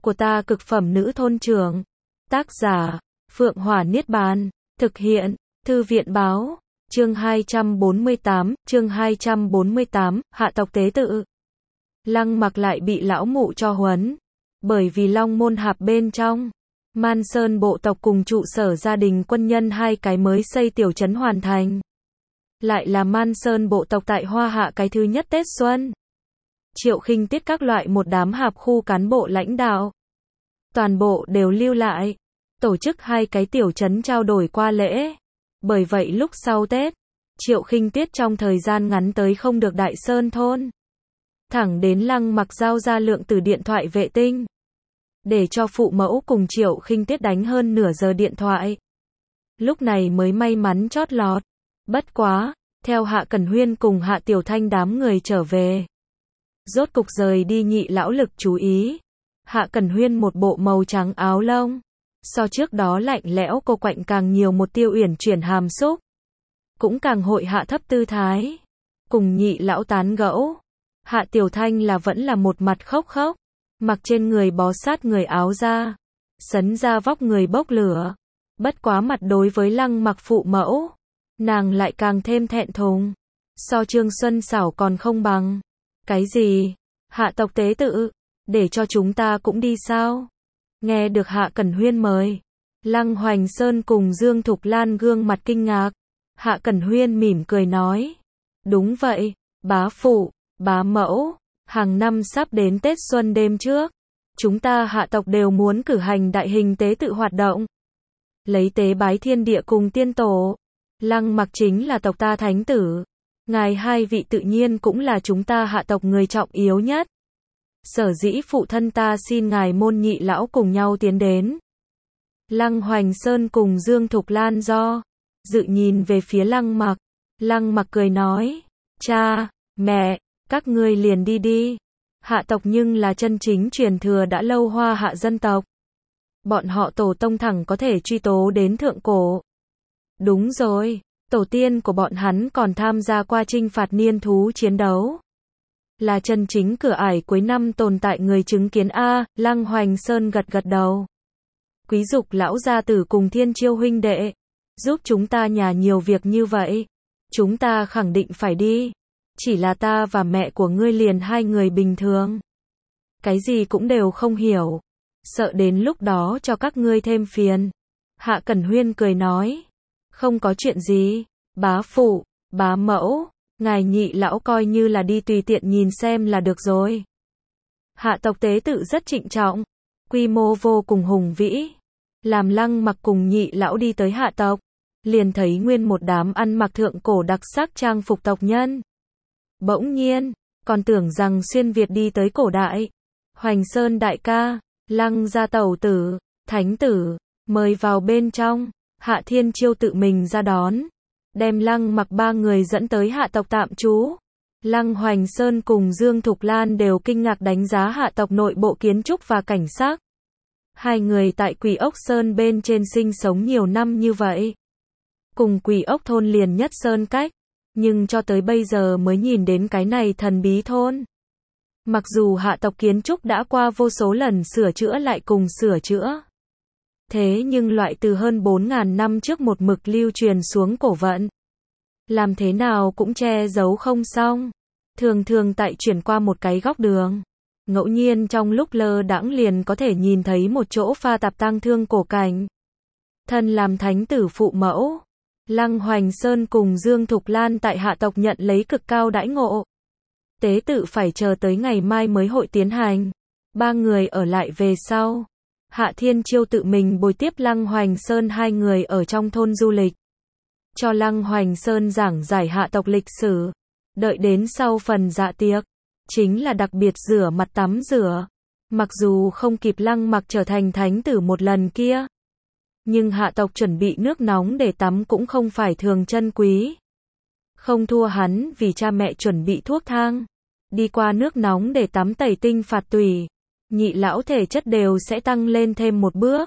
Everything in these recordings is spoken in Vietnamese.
của ta cực phẩm nữ thôn trưởng. Tác giả, Phượng Hỏa Niết Bàn. Thực hiện, Thư viện Báo. Chương 248, Hạ tộc tế tự. Lăng Mặc lại bị lão mụ cho huấn. Bởi vì Long Môn Hạp bên trong, Man Sơn bộ tộc cùng trụ sở gia đình quân nhân hai cái mới xây tiểu trấn hoàn thành. Lại là Man Sơn bộ tộc tại Hoa Hạ cái thứ nhất Tết Xuân. Triệu Khinh Tiết các loại một đám hạp khu cán bộ lãnh đạo. Toàn bộ đều lưu lại. Tổ chức hai cái tiểu trấn trao đổi qua lễ. Bởi vậy lúc sau Tết, Triệu Khinh Tiết trong thời gian ngắn tới không được Đại Sơn thôn. Thẳng đến Lăng Mặc giao ra lượng tử điện thoại vệ tinh. Để cho phụ mẫu cùng Triệu Khinh Tiết đánh hơn nửa giờ điện thoại. Lúc này mới may mắn chót lọt. Bất quá, theo Hạ Cẩn Huyên cùng Hạ Tiểu Thanh đám người trở về. Rốt cục rời đi nhị lão lực chú ý. Hạ Cẩn Huyên một bộ màu trắng áo lông. So trước đó lạnh lẽo cô quạnh càng nhiều một tiêu uyển chuyển hàm xúc. Cũng càng hội hạ thấp tư thái. Cùng nhị lão tán gẫu. Hạ Tiểu Thanh là vẫn là một mặt khóc khóc. Mặc trên người bó sát người áo ra. Sấn ra vóc người bốc lửa. Bất quá mặt đối với Lăng Mặc phụ mẫu. Nàng lại càng thêm thẹn thùng. So Trương Xuân Xảo còn không bằng. Cái gì? Hạ tộc tế tự? Để cho chúng ta cũng đi sao? Nghe được Hạ Cẩn Huyên mời. Lăng Hoành Sơn cùng Dương Thục Lan gương mặt kinh ngạc. Hạ Cẩn Huyên mỉm cười nói. Đúng vậy, bá phụ, bá mẫu. Hàng năm sắp đến Tết Xuân đêm trước. Chúng ta hạ tộc đều muốn cử hành đại hình tế tự hoạt động. Lấy tế bái thiên địa cùng tiên tổ. Lăng Mặc chính là tộc ta thánh tử. Ngài hai vị tự nhiên cũng là chúng ta hạ tộc người trọng yếu nhất. Sở dĩ phụ thân ta xin ngài môn nhị lão cùng nhau tiến đến. Lăng Hoành Sơn cùng Dương Thục Lan do dự nhìn về phía Lăng Mặc. Lăng Mặc cười nói. Cha, mẹ, các ngươi liền đi đi. Hạ tộc nhưng là chân chính truyền thừa đã lâu Hoa Hạ dân tộc. Bọn họ tổ tông thẳng có thể truy tố đến thượng cổ. Đúng rồi, tổ tiên của bọn hắn còn tham gia qua chinh phạt niên thú chiến đấu. Là chân chính cửa ải cuối năm tồn tại người chứng kiến a. Lăng Hoành Sơn gật gật đầu. Quý dục lão gia tử cùng Thiên Chiêu huynh đệ. Giúp chúng ta nhà nhiều việc như vậy. Chúng ta khẳng định phải đi. Chỉ là ta và mẹ của ngươi liền hai người bình thường. Cái gì cũng đều không hiểu. Sợ đến lúc đó cho các ngươi thêm phiền. Hạ Cẩn Huyên cười nói. Không có chuyện gì. Bá phụ, bá mẫu. Ngài nhị lão coi như là đi tùy tiện nhìn xem là được rồi. Hạ tộc tế tự rất trịnh trọng. Quy mô vô cùng hùng vĩ. Làm Lăng Mặc cùng nhị lão đi tới hạ tộc. Liền thấy nguyên một đám ăn mặc thượng cổ đặc sắc trang phục tộc nhân. Bỗng nhiên, còn tưởng rằng xuyên Việt đi tới cổ đại. Hoành Sơn đại ca, Lăng gia tẩu tử, thánh tử, mời vào bên trong. Hạ Thiên Chiêu tự mình ra đón. Đem Lăng Mặc ba người dẫn tới hạ tộc tạm trú. Lăng Hoành Sơn cùng Dương Thục Lan đều kinh ngạc đánh giá hạ tộc nội bộ kiến trúc và cảnh sắc. Hai người tại Quỷ Ốc Sơn bên trên sinh sống nhiều năm như vậy. Cùng Quỷ Ốc thôn liền nhất sơn cách. Nhưng cho tới bây giờ mới nhìn đến cái này thần bí thôn. Mặc dù hạ tộc kiến trúc đã qua vô số lần sửa chữa lại cùng sửa chữa. Thế nhưng loại từ hơn 4.000 năm trước một mực lưu truyền xuống cổ vận. Làm thế nào cũng che giấu không xong. Thường thường tại chuyển qua một cái góc đường. Ngẫu nhiên trong lúc lơ đãng liền có thể nhìn thấy một chỗ pha tạp tang thương cổ cảnh. Thân làm thánh tử phụ mẫu. Lăng Hoành Sơn cùng Dương Thục Lan tại hạ tộc nhận lấy cực cao đãi ngộ. Tế tự phải chờ tới ngày mai mới hội tiến hành. Ba người ở lại về sau. Hạ Thiên Chiêu tự mình bồi tiếp Lăng Hoành Sơn hai người ở trong thôn du lịch. Cho Lăng Hoành Sơn giảng giải hạ tộc lịch sử. Đợi đến sau phần dạ tiệc. Chính là đặc biệt rửa mặt tắm rửa. Mặc dù không kịp Lăng Mặc trở thành thánh tử một lần kia. Nhưng hạ tộc chuẩn bị nước nóng để tắm cũng không phải thường chân quý. Không thua hắn vì cha mẹ chuẩn bị thuốc thang. Đi qua nước nóng để tắm tẩy tinh phạt tủy. Nhị lão thể chất đều sẽ tăng lên thêm một bước.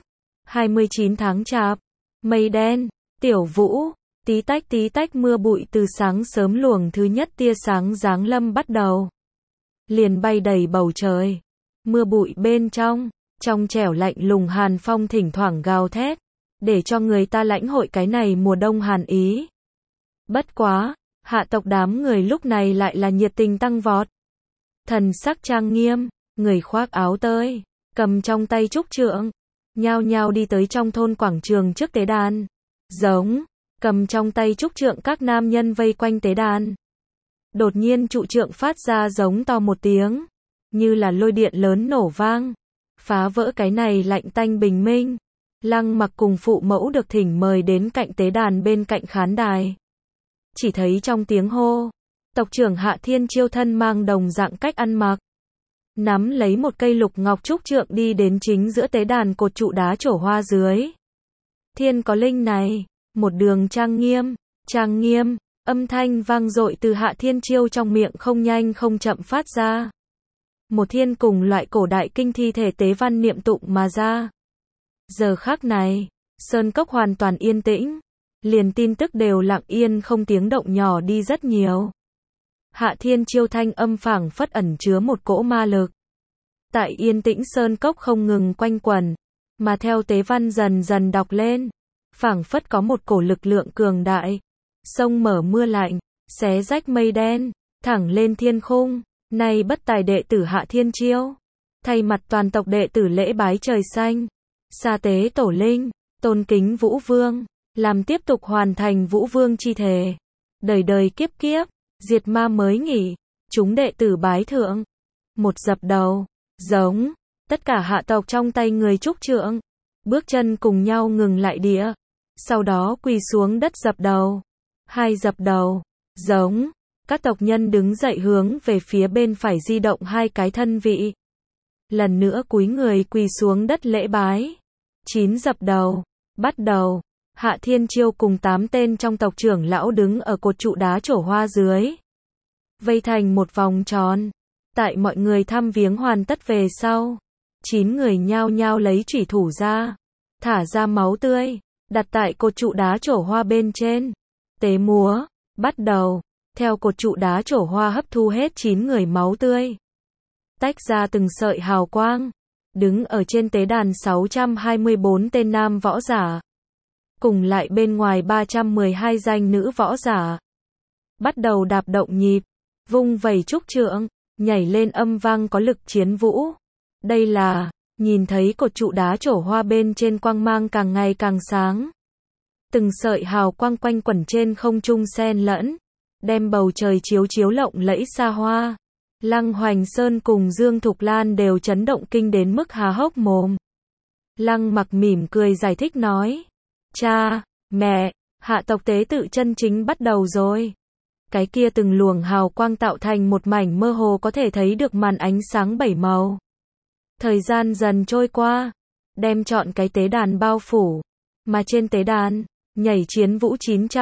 29 tháng chạp. Mây đen, tiểu vũ, tí tách mưa bụi từ sáng sớm luồng thứ nhất tia sáng giáng lâm bắt đầu. Liền bay đầy bầu trời. Mưa bụi bên trong, Trong trẻo lạnh lùng hàn phong thỉnh thoảng gào thét, để cho người ta lãnh hội cái này mùa đông hàn ý. Bất quá, hạ tộc đám người lúc này lại là nhiệt tình tăng vọt. Thần sắc trang nghiêm, người khoác áo tơi, cầm trong tay trúc trượng, nhao nhao đi tới trong thôn quảng trường trước tế đàn. Giống, cầm trong tay trúc trượng các nam nhân vây quanh tế đàn. Đột nhiên trụ trượng phát ra giống to một tiếng, như là lôi điện lớn nổ vang, phá vỡ cái này lạnh tanh bình minh. Lăng Mặc cùng phụ mẫu được thỉnh mời đến cạnh tế đàn bên cạnh khán đài. Chỉ thấy trong tiếng hô, tộc trưởng Hạ Thiên Chiêu thân mang đồng dạng cách ăn mặc, nắm lấy một cây lục ngọc trúc trượng đi đến chính giữa tế đàn cột trụ đá trổ hoa dưới. Thiên có linh này, một đường trang nghiêm, âm thanh vang dội từ Hạ Thiên Chiêu trong miệng không nhanh không chậm phát ra. Một thiên cùng loại cổ đại kinh thi thể tế văn niệm tụng mà ra. Giờ khắc này, sơn cốc hoàn toàn yên tĩnh, liền tin tức đều lặng yên không tiếng động nhỏ đi rất nhiều. Hạ Thiên Chiêu thanh âm phảng phất ẩn chứa một cỗ ma lực. Tại yên tĩnh sơn cốc không ngừng quanh quẩn, mà theo tế văn dần dần đọc lên, phảng phất có một cổ lực lượng cường đại, sông mở mưa lạnh, xé rách mây đen, thẳng lên thiên khung. Nay bất tài đệ tử Hạ Thiên Chiêu, thay mặt toàn tộc đệ tử lễ bái trời xanh, sa tế tổ linh, tôn kính Vũ Vương, làm tiếp tục hoàn thành Vũ Vương chi thề. Đời đời kiếp kiếp, diệt ma mới nghỉ, chúng đệ tử bái thượng. Một dập đầu, giống, tất cả hạ tộc trong tay người trúc trượng, bước chân cùng nhau ngừng lại địa, sau đó quỳ xuống đất dập đầu. Hai dập đầu, giống, các tộc nhân đứng dậy hướng về phía bên phải di động hai cái thân vị. Lần nữa cúi người quỳ xuống đất lễ bái. 9 dập đầu, bắt đầu. Hạ Thiên Chiêu cùng 8 tên trong tộc trưởng lão đứng ở cột trụ đá trổ hoa dưới, vây thành một vòng tròn. Tại mọi người thăm viếng hoàn tất về sau, 9 người nhao nhao lấy chủy thủ ra, thả ra máu tươi, đặt tại cột trụ đá trổ hoa bên trên. Tế múa, bắt đầu. Theo cột trụ đá trổ hoa hấp thu hết 9 người máu tươi, tách ra từng sợi hào quang, đứng ở trên tế đàn 624 tên nam võ giả, cùng lại bên ngoài 312 danh nữ võ giả. Bắt đầu đạp động nhịp, vung vẩy trúc trượng, nhảy lên âm vang có lực chiến vũ. Đây là, nhìn thấy cột trụ đá trổ hoa bên trên quang mang càng ngày càng sáng. Từng sợi hào quang quanh quẩn trên không trung xen lẫn, đem bầu trời chiếu lộng lẫy xa hoa. Lăng Hoành Sơn cùng Dương Thục Lan đều chấn động kinh đến mức há hốc mồm. Lăng Mặc mỉm cười giải thích nói, cha, mẹ, hạ tộc tế tự chân chính bắt đầu rồi. Cái kia từng luồng hào quang tạo thành một mảnh mơ hồ có thể thấy được màn ánh sáng 7 màu. Thời gian dần trôi qua, đem trọn cái tế đàn bao phủ, mà trên tế đàn, nhảy chiến vũ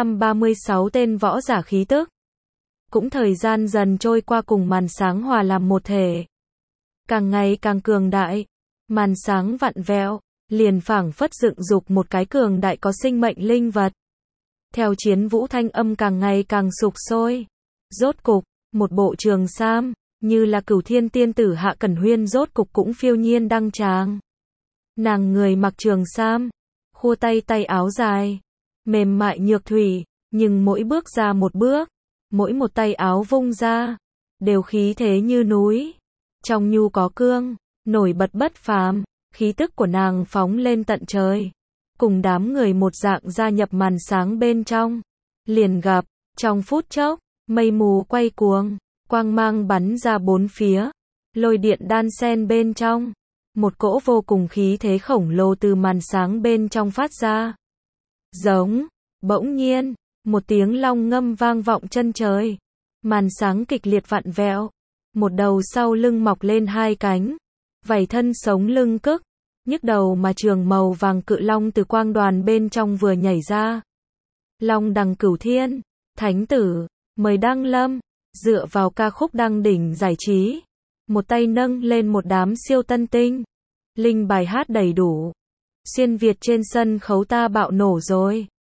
936 tên võ giả khí tức. Cũng thời gian dần trôi qua cùng màn sáng hòa làm một thể. Càng ngày càng cường đại, màn sáng vặn vẹo, liền phảng phất dựng dục một cái cường đại có sinh mệnh linh vật. Theo chiến vũ thanh âm càng ngày càng sục sôi. Rốt cục, một bộ trường sam, như là Cửu Thiên tiên tử Hạ Cẩn Huyên rốt cục cũng phiêu nhiên đăng tràng. Nàng người mặc trường sam, khua tay áo dài, mềm mại nhược thủy, nhưng mỗi bước ra một bước, mỗi một tay áo vung ra, đều khí thế như núi. Trong nhu có cương, nổi bật bất phàm, khí tức của nàng phóng lên tận trời. Cùng đám người một dạng gia nhập màn sáng bên trong. Liền gặp, trong phút chốc, mây mù quay cuồng, quang mang bắn ra bốn phía, lôi điện đan xen bên trong. Một cỗ vô cùng khí thế khổng lồ từ màn sáng bên trong phát ra. Giống, bỗng nhiên, một tiếng long ngâm vang vọng chân trời. Màn sáng kịch liệt vặn vẹo, một đầu sau lưng mọc lên hai cánh, vảy thân sống lưng cức, nhức đầu mà trường màu vàng cự long từ quang đoàn bên trong vừa nhảy ra. Long đằng cửu thiên, thánh tử, mời đăng lâm, dựa vào ca khúc đăng đỉnh giải trí. Một tay nâng lên một đám siêu tân tinh. Linh bài hát đầy đủ. Xuyên Việt trên sân khấu ta bạo nổ rồi.